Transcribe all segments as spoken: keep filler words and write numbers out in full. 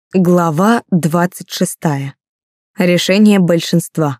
Глава двадцать шестая. Решение большинства.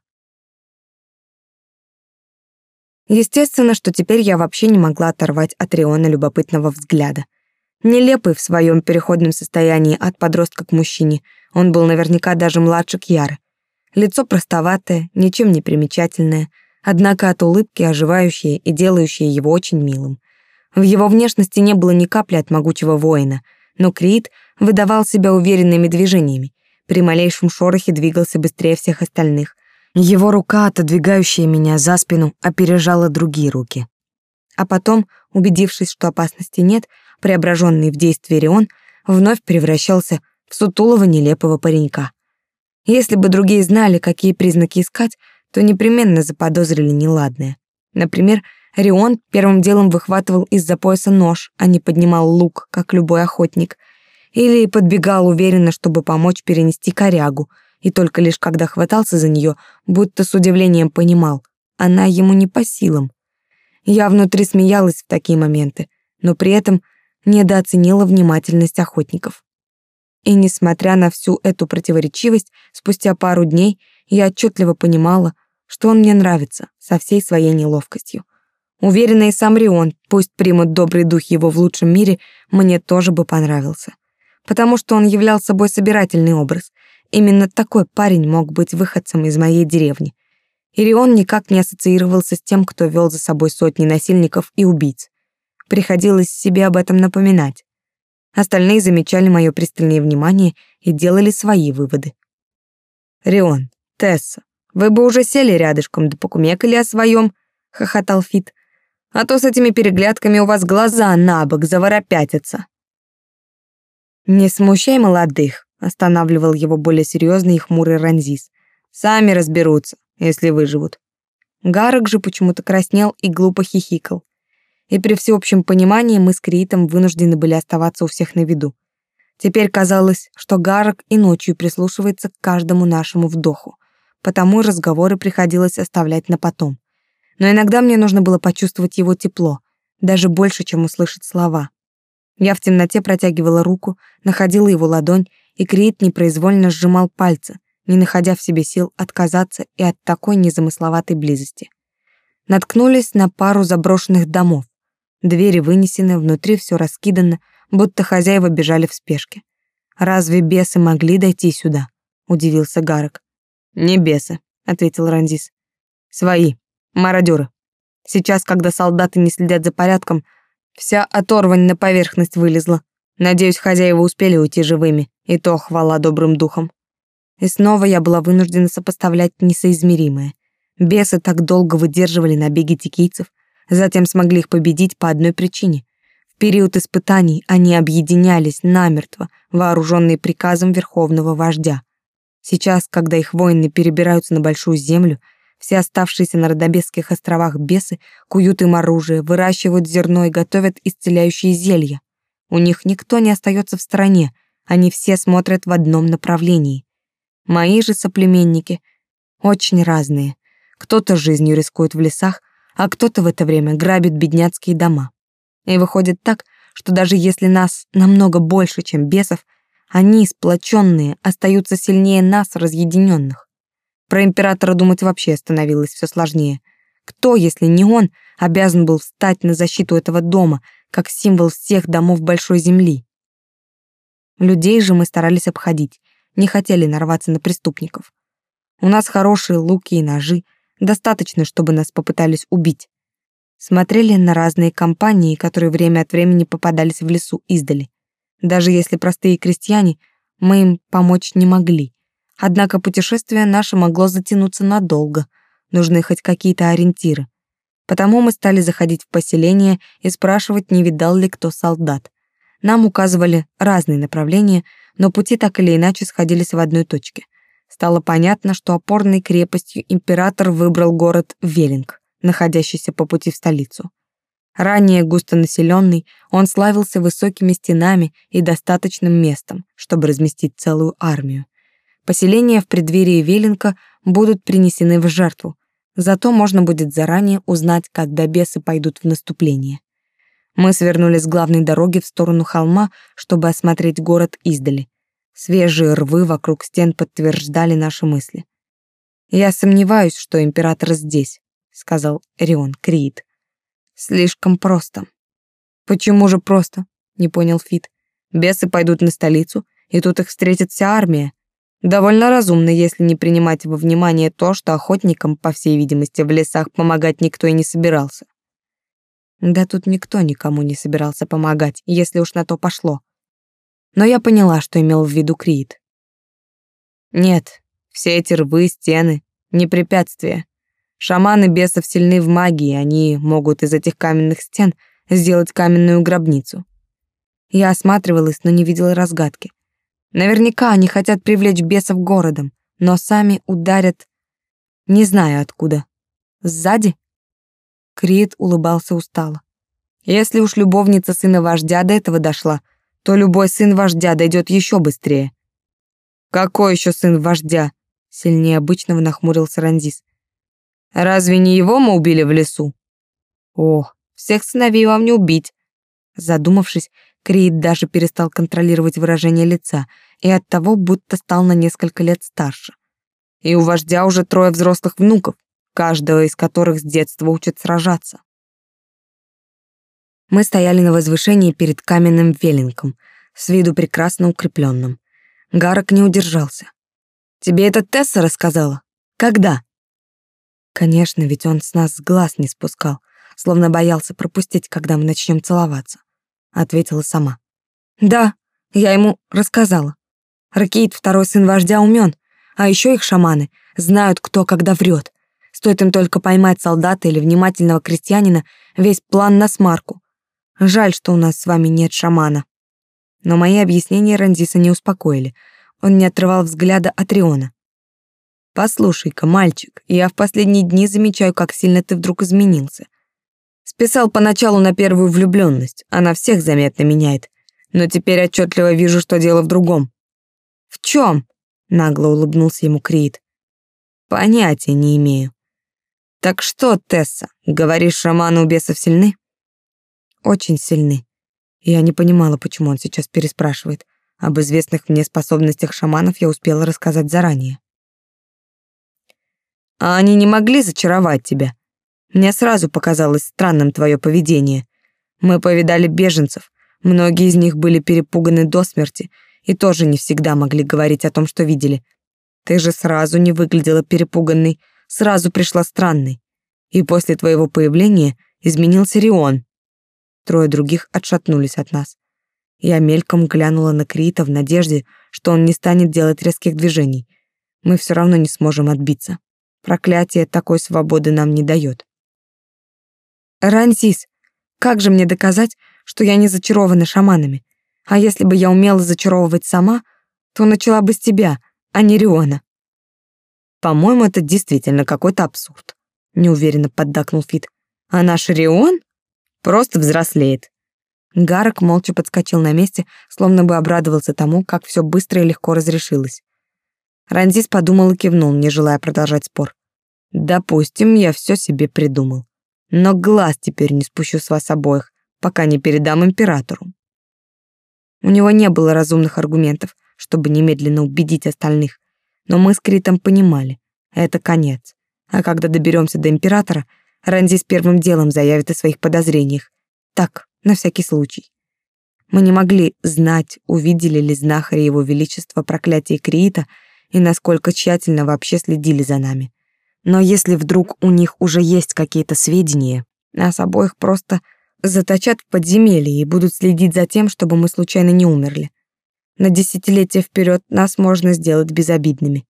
Естественно, что теперь я вообще не могла оторвать от Риона любопытного взгляда. Нелепый в своем переходном состоянии от подростка к мужчине, он был наверняка даже младше Кьяры. Лицо простоватое, ничем не примечательное, однако от улыбки оживающее и делающее его очень милым. В его внешности не было ни капли от могучего воина, но Криит выдавал себя уверенными движениями. При малейшем шорохе двигался быстрее всех остальных. Его рука, отодвигающая меня за спину, опережала другие руки. А потом, убедившись, что опасности нет, преображенный в действие Рион вновь превращался в сутулого нелепого паренька. Если бы другие знали, какие признаки искать, то непременно заподозрили неладное. Например, Рион первым делом выхватывал из-за пояса нож, а не поднимал лук, как любой охотник, или подбегал уверенно, чтобы помочь перенести корягу, и только лишь когда хватался за нее, будто с удивлением понимал, она ему не по силам. Я внутри смеялась в такие моменты, но при этом недооценила внимательность охотников. И несмотря на всю эту противоречивость, спустя пару дней я отчетливо понимала, что он мне нравится со всей своей неловкостью. Уверена, и сам Рион, пусть примут добрый дух его в лучшем мире, мне тоже бы понравился. Потому что он являл собой собирательный образ. Именно такой парень мог быть выходцем из моей деревни. И Рион никак не ассоциировался с тем, кто вел за собой сотни насильников и убийц. Приходилось себе об этом напоминать. Остальные замечали мое пристальное внимание и делали свои выводы. «Рион, Тесса, вы бы уже сели рядышком да покумекали о своем», — хохотал Фит. «А то с этими переглядками у вас глаза набок заворопятятся». «Не смущай молодых», — останавливал его более серьезный и хмурый Ранзис. «Сами разберутся, если выживут». Гарок же почему-то краснел и глупо хихикал. И при всеобщем понимании мы с Криитом вынуждены были оставаться у всех на виду. Теперь казалось, что Гарок и ночью прислушивается к каждому нашему вдоху, потому разговоры приходилось оставлять на потом. Но иногда мне нужно было почувствовать его тепло, даже больше, чем услышать слова. Я в темноте протягивала руку, находила его ладонь, и Криит непроизвольно сжимал пальцы, не находя в себе сил отказаться и от такой незамысловатой близости. Наткнулись на пару заброшенных домов. Двери вынесены, внутри все раскидано, будто хозяева бежали в спешке. «Разве бесы могли дойти сюда?» — удивился Гарок. «Не бесы», — ответил Ранзис. «Свои. Мародеры. Сейчас, когда солдаты не следят за порядком, вся оторвань на поверхность вылезла. Надеюсь, хозяева успели уйти живыми, и то хвала добрым духам». И снова я была вынуждена сопоставлять несоизмеримое. Бесы так долго выдерживали набеги тикийцев, затем смогли их победить по одной причине. В период испытаний они объединялись намертво, вооруженные приказом верховного вождя. Сейчас, когда их воины перебираются на большую землю, все оставшиеся на Родобесских островах бесы куют им оружие, выращивают зерно и готовят исцеляющие зелья. У них никто не остается в стороне, они все смотрят в одном направлении. Мои же соплеменники очень разные. Кто-то жизнью рискует в лесах, а кто-то в это время грабит бедняцкие дома. И выходит так, что даже если нас намного больше, чем бесов, они, сплоченные, остаются сильнее нас, разъединенных. Про императора думать вообще становилось все сложнее. Кто, если не он, обязан был встать на защиту этого дома, как символ всех домов большой земли? Людей же мы старались обходить, не хотели нарваться на преступников. У нас хорошие луки и ножи, достаточно, чтобы нас попытались убить. Смотрели на разные компании, которые время от времени попадались в лесу издали. Даже если простые крестьяне, мы им помочь не могли. Однако путешествие наше могло затянуться надолго, нужны хоть какие-то ориентиры. Потому мы стали заходить в поселение и спрашивать, не видал ли кто солдат. Нам указывали разные направления, но пути так или иначе сходились в одной точке. Стало понятно, что опорной крепостью император выбрал город Велинг, находящийся по пути в столицу. Ранее густонаселенный, он славился высокими стенами и достаточным местом, чтобы разместить целую армию. Поселения в преддверии Велинга будут принесены в жертву, зато можно будет заранее узнать, когда бесы пойдут в наступление. Мы свернули с главной дороги в сторону холма, чтобы осмотреть город издали. Свежие рвы вокруг стен подтверждали наши мысли. «Я сомневаюсь, что император здесь», — сказал Рион Криит. «Слишком просто». «Почему же просто?» — не понял Фит. «Бесы пойдут на столицу, и тут их встретит вся армия. Довольно разумно, если не принимать во внимание то, что охотникам, по всей видимости, в лесах помогать никто и не собирался». Да тут никто никому не собирался помогать, если уж на то пошло. Но я поняла, что имел в виду Криит. Нет, все эти рвы, стены — не препятствия. Шаманы бесов сильны в магии, они могут из этих каменных стен сделать каменную гробницу. Я осматривалась, но не видела разгадки. Наверняка они хотят привлечь бесов городом, но сами ударят, не знаю откуда. Сзади? Крит улыбался устало. Если уж любовница сына вождя до этого дошла, то любой сын вождя дойдет еще быстрее. Какой еще сын вождя? Сильнее обычного нахмурился Рандис. Разве не его мы убили в лесу? О, всех сыновей вам не убить. Задумавшись, Крит даже перестал контролировать выражение лица и оттого будто стал на несколько лет старше. И у вождя уже трое взрослых внуков, каждого из которых с детства учат сражаться. Мы стояли на возвышении перед каменным веленком, с виду прекрасно укрепленным. Гарок не удержался. «Тебе это Тесса рассказала? Когда?» Конечно, ведь он с нас глаз не спускал, словно боялся пропустить, когда мы начнем целоваться. Ответила сама. «Да, я ему рассказала. Ракеит, второй сын вождя, умен, а еще их шаманы знают, кто когда врет. Стоит им только поймать солдата или внимательного крестьянина, весь план на смарку. Жаль, что у нас с вами нет шамана». Но мои объяснения Рандиса не успокоили. Он не отрывал взгляда от Риона. «Послушай-ка, мальчик, я в последние дни замечаю, как сильно ты вдруг изменился. Списал поначалу на первую влюбленность, она всех заметно меняет, но теперь отчетливо вижу, что дело в другом». «В чем?» — нагло улыбнулся ему Криит. «Понятия не имею». «Так что, Тесса, говоришь, шаманы у бесов сильны?» «Очень сильны». Я не понимала, почему он сейчас переспрашивает. Об известных мне способностях шаманов я успела рассказать заранее. «А они не могли зачаровать тебя? Мне сразу показалось странным твое поведение. Мы повидали беженцев, многие из них были перепуганы до смерти и тоже не всегда могли говорить о том, что видели. Ты же сразу не выглядела перепуганной, сразу пришла странной. И после твоего появления изменился Рион». Трое других отшатнулись от нас. Я мельком глянула на Криита в надежде, что он не станет делать резких движений. Мы все равно не сможем отбиться. Проклятие такой свободы нам не дает. «Рансис, как же мне доказать, что я не зачарована шаманами? А если бы я умела зачаровывать сама, то начала бы с тебя, а не Риона». «По-моему, это действительно какой-то абсурд», — неуверенно поддакнул Фит. «А наш Рион просто взрослеет». Гарок молча подскочил на месте, словно бы обрадовался тому, как все быстро и легко разрешилось. Рандис подумал и кивнул, не желая продолжать спор. «Допустим, я все себе придумал. Но глаз теперь не спущу с вас обоих, пока не передам императору». У него не было разумных аргументов, чтобы немедленно убедить остальных, но мы с Критом понимали, это конец. А когда доберемся до императора, Рандис первым делом заявит о своих подозрениях. Так, на всякий случай. Мы не могли знать, увидели ли знахари его величества проклятие Криита и насколько тщательно вообще следили за нами. Но если вдруг у них уже есть какие-то сведения, нас обоих просто заточат в подземелье и будут следить за тем, чтобы мы случайно не умерли. На десятилетия вперед нас можно сделать безобидными.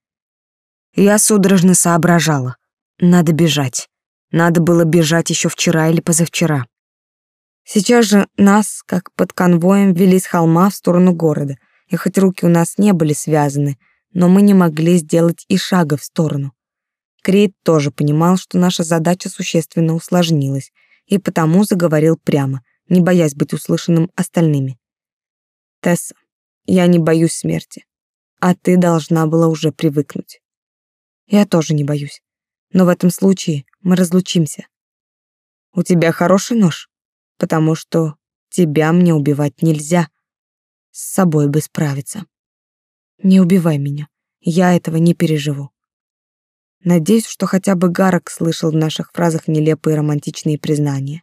Я судорожно соображала. Надо бежать. Надо было бежать еще вчера или позавчера. Сейчас же нас, как под конвоем, вели с холма в сторону города, и хоть руки у нас не были связаны, но мы не могли сделать и шага в сторону. Крит тоже понимал, что наша задача существенно усложнилась, и потому заговорил прямо, не боясь быть услышанным остальными. «Тесса, я не боюсь смерти, а ты должна была уже привыкнуть. Я тоже не боюсь, но в этом случае мы разлучимся. У тебя хороший нож, потому что тебя мне убивать нельзя, с собой бы справиться». Не убивай меня. Я этого не переживу. Надеюсь, что хотя бы Гарок слышал в наших фразах нелепые романтичные признания.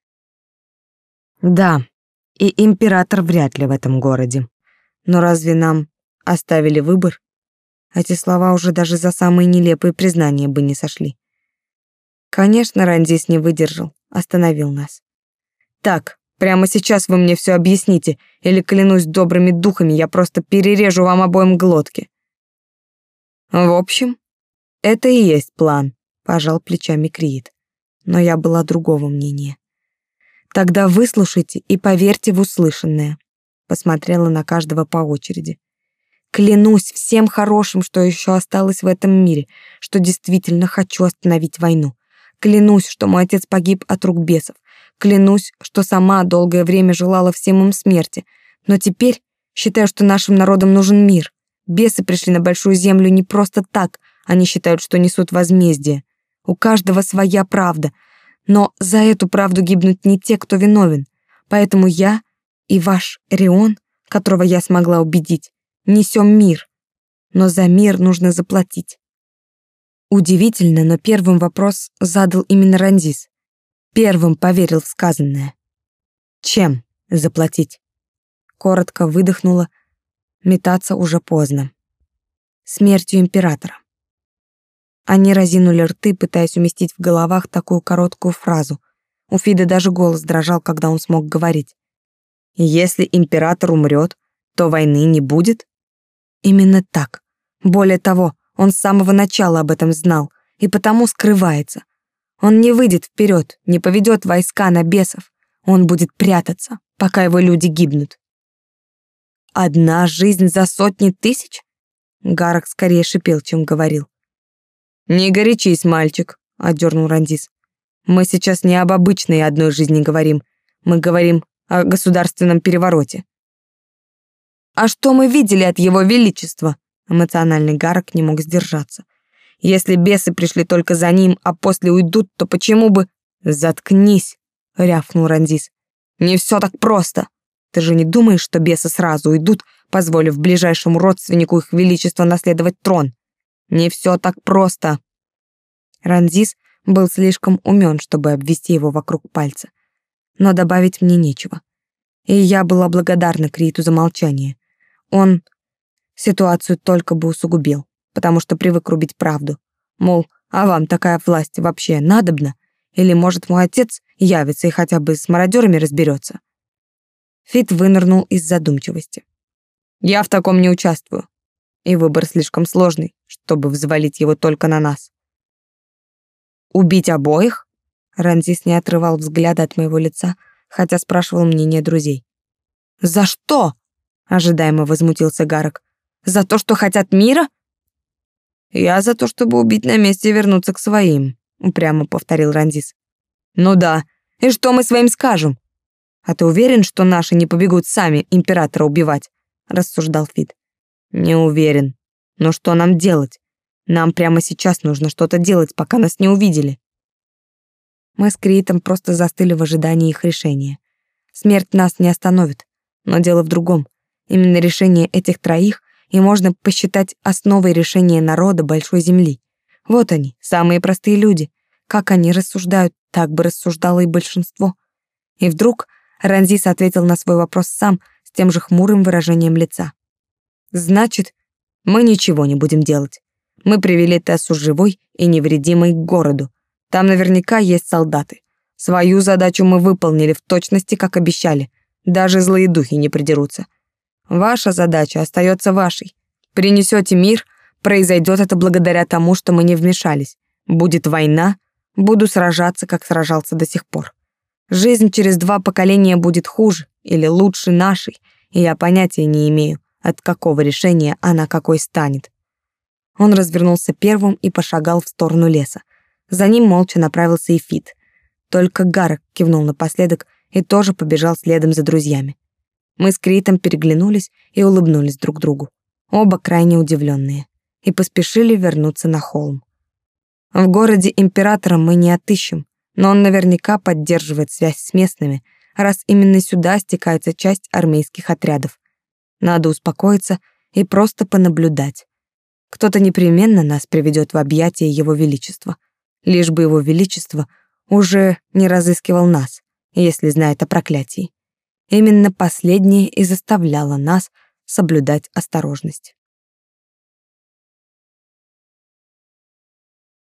Да, и император вряд ли в этом городе. Но разве нам оставили выбор? Эти слова уже даже за самые нелепые признания бы не сошли. Конечно, Рандис не выдержал, остановил нас. Так, прямо сейчас вы мне все объясните, или, клянусь добрыми духами, я просто перережу вам обоим глотки. В общем, это и есть план, пожал плечами Криит. Но я была другого мнения. Тогда выслушайте и поверьте в услышанное. Посмотрела на каждого по очереди. Клянусь всем хорошим, что еще осталось в этом мире, что действительно хочу остановить войну. Клянусь, что мой отец погиб от рук бесов. Клянусь, что сама долгое время желала всем им смерти. Но теперь считаю, что нашим народам нужен мир. Бесы пришли на Большую Землю не просто так. Они считают, что несут возмездие. У каждого своя правда. Но за эту правду гибнут не те, кто виновен. Поэтому я и ваш Рион, которого я смогла убедить, несем мир. Но за мир нужно заплатить. Удивительно, но первым вопрос задал именно Рандис. Первым поверил в сказанное. Чем заплатить? Коротко выдохнула. Метаться уже поздно. Смертью императора. Они разинули рты, пытаясь уместить в головах такую короткую фразу. У Фида даже голос дрожал, когда он смог говорить. Если император умрет, то войны не будет? Именно так. Более того, он с самого начала об этом знал и потому скрывается. Он не выйдет вперед, не поведет войска на бесов. Он будет прятаться, пока его люди гибнут. Одна жизнь за сотни тысяч? Гарок скорее шипел, чем говорил. «Не горячись, мальчик», — одернул Рандис. «Мы сейчас не об обычной одной жизни говорим. Мы говорим о государственном перевороте». «А что мы видели от его величества?» Эмоциональный Гарок не мог сдержаться. «Если бесы пришли только за ним, а после уйдут, то почему бы...» «Заткнись», — рявкнул Рандис. «Не все так просто. Ты же не думаешь, что бесы сразу уйдут, позволив ближайшему родственнику их величества наследовать трон? Не все так просто». Рандис был слишком умен, чтобы обвести его вокруг пальца. Но добавить мне нечего. И я была благодарна Криту за молчание. Он ситуацию только бы усугубил, потому что привык рубить правду. Мол, а вам такая власть вообще надобна? Или, может, мой отец явится и хотя бы с мародерами разберется? Фит вынырнул из задумчивости. Я в таком не участвую. И выбор слишком сложный, чтобы взвалить его только на нас. Убить обоих? Рандис не отрывал взгляда от моего лица, хотя спрашивал мнение друзей. «За что?» — ожидаемо возмутился Гарок. «За то, что хотят мира?» «Я за то, чтобы убить на месте и вернуться к своим», — упрямо повторил Рандис. «Ну да, и что мы своим скажем? А ты уверен, что наши не побегут сами императора убивать?» — рассуждал Фит. «Не уверен. Но что нам делать? Нам прямо сейчас нужно что-то делать, пока нас не увидели». Мы с Критом просто застыли в ожидании их решения. Смерть нас не остановит, но дело в другом. Именно решение этих троих и можно посчитать основой решения народа Большой Земли. Вот они, самые простые люди. Как они рассуждают, так бы рассуждало и большинство. И вдруг Ранзис ответил на свой вопрос сам с тем же хмурым выражением лица. «Значит, мы ничего не будем делать. Мы привели Тессу живой и невредимой к городу. Там наверняка есть солдаты. Свою задачу мы выполнили в точности, как обещали. Даже злые духи не придерутся. Ваша задача остается вашей. Принесете мир, произойдет это благодаря тому, что мы не вмешались. Будет война, буду сражаться, как сражался до сих пор. Жизнь через два поколения будет хуже или лучше нашей, и я понятия не имею, от какого решения она какой станет». Он развернулся первым и пошагал в сторону леса. За ним молча направился и Фит. Только Гарок кивнул напоследок и тоже побежал следом за друзьями. Мы с Критом переглянулись и улыбнулись друг другу, оба крайне удивленные, и поспешили вернуться на холм. В городе императора мы не отыщем, но он наверняка поддерживает связь с местными, раз именно сюда стекается часть армейских отрядов. Надо успокоиться и просто понаблюдать. Кто-то непременно нас приведет в объятия Его Величества, лишь бы Его Величество уже не разыскивал нас, если знает о проклятии. Именно последнее и заставляло нас соблюдать осторожность.